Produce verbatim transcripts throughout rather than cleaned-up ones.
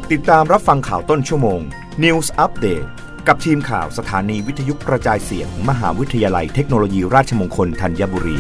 ติดตามรับฟังข่าวต้นชั่วโมง News Update กับทีมข่าวสถานีวิทยุกระจายเสียง มหาวิทยาลัยเทคโนโลยีราชมงคลธัญบุรี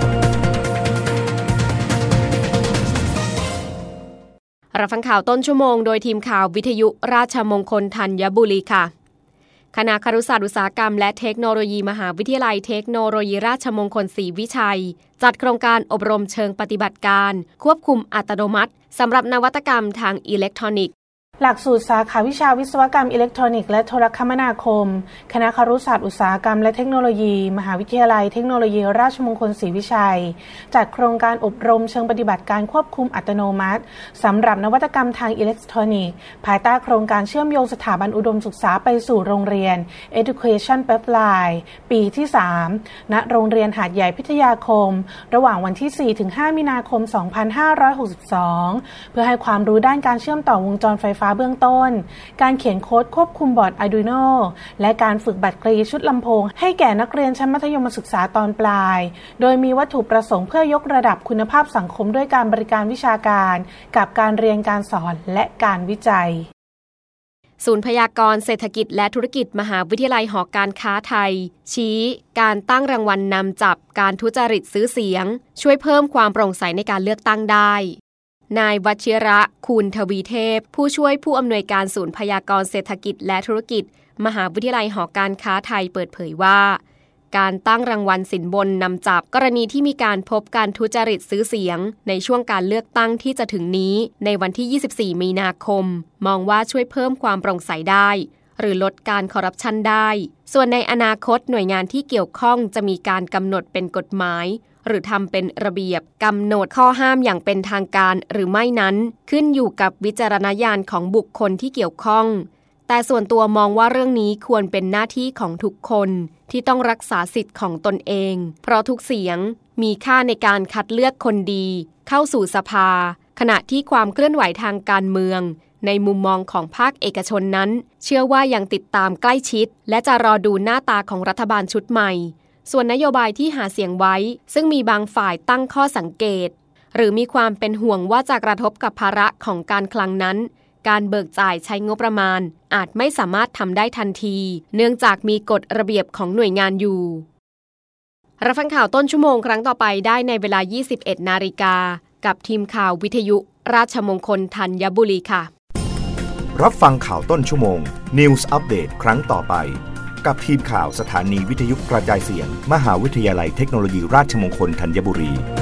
รับฟังข่าวต้นชั่วโมงโดยทีมข่าววิทยุราชมงคลธัญบุรีค่ะคณะครุศาสตร์อุตสาหกรรมและเทคโนโลยีมหาวิทยาลัยเทคโนโลยีราชมงคลศรีวิชัยจัดโครงการอบรมเชิงปฏิบัติการควบคุมอัตโนมัติสำหรับนวัตกรรมทางอิเล็กทรอนิกส์หลักสูตรสาขาวิชาวิศวกรรมอิเล็กทรอนิกส์และโทรคมนาคมคณะครุศาสตร์อุตสาหกรรมและเทคโนโลยีมหาวิทยาลัยเทคโนโลยีราชมงคลศรีวิชัยจัดโครงการอบรมเชิงปฏิบัติการควบคุมอัตโนมัติสำหรับนวัตกรรมทางอิเล็กทรอนิกส์ภายใต้โครงการเชื่อมโยงสถาบันอุดมศึกษาไปสู่โรงเรียน Education Pipeline ปีที่สามณโรงเรียนหาดใหญ่พิทยาคมระหว่างวันที่ สี่ถึงห้า มีนาคม สองพันห้าร้อยหกสิบสอง เพื่อให้ความรู้ด้านการเชื่อมต่อวงจรไฟฟ้าเบื้องต้นการเขียนโค้ดควบคุมบอร์ด Arduino และการฝึกบัตรกรีชุดลำโพงให้แก่นักเรียนชั้นมัธยมศึกษาตอนปลายโดยมีวัตถุประสงค์เพื่อยกระดับคุณภาพสังคมด้วยการบริการวิชาการกับการเรียนการสอนและการวิจัยศูนย์พยากรณ์เศรษฐกิจและธุรกิจมหาวิทยาลัยหอการค้าไทยชี้การตั้งรางวัลนำจับการทุจริตซื้อเสียงช่วยเพิ่มความโปร่งใสในการเลือกตั้งได้นายวชิระคูณทวีเทพผู้ช่วยผู้อำนวยการศูนย์พยากรณ์เศรษฐกิจและธุรกิจมหาวิทยาลัยหอการค้าไทยเปิดเผยว่าการตั้งรางวัลสินบนนำจับกรณีที่มีการพบการทุจริตซื้อเสียงในช่วงการเลือกตั้งที่จะถึงนี้ในวันที่ยี่สิบสี่มีนาคมมองว่าช่วยเพิ่มความโปร่งใสได้หรือลดการคอร์รัปชันได้ส่วนในอนาคตหน่วยงานที่เกี่ยวข้องจะมีการกำหนดเป็นกฎหมายหรือทำเป็นระเบียบกำหนดข้อห้ามอย่างเป็นทางการหรือไม่นั้นขึ้นอยู่กับวิจารณญาณของบุคคลที่เกี่ยวข้องแต่ส่วนตัวมองว่าเรื่องนี้ควรเป็นหน้าที่ของทุกคนที่ต้องรักษาสิทธิ์ของตนเองเพราะทุกเสียงมีค่าในการคัดเลือกคนดีเข้าสู่สภาขณะที่ความเคลื่อนไหวทางการเมืองในมุมมองของภาคเอกชนนั้นเชื่อว่ายังติดตามใกล้ชิดและจะรอดูหน้าตาของรัฐบาลชุดใหม่ส่วนนโยบายที่หาเสียงไว้ซึ่งมีบางฝ่ายตั้งข้อสังเกตหรือมีความเป็นห่วงว่าจะกระทบกับภาระของการคลังนั้นการเบิกจ่ายใช้งบประมาณอาจไม่สามารถทำได้ทันทีเนื่องจากมีกฎระเบียบของหน่วยงานอยู่รับฟังข่าวต้นชั่วโมงครั้งต่อไปได้ในเวลา ยี่สิบเอ็ดนาฬิกากับทีมข่าววิทยุราชมงคลธัญบุรีค่ะรับฟังข่าวต้นชั่วโมง News Update ครั้งต่อไปกับทีมข่าวสถานีวิทยุกระจายเสียงมหาวิทยาลัยเทคโนโลยีราชมงคลธัญบุรี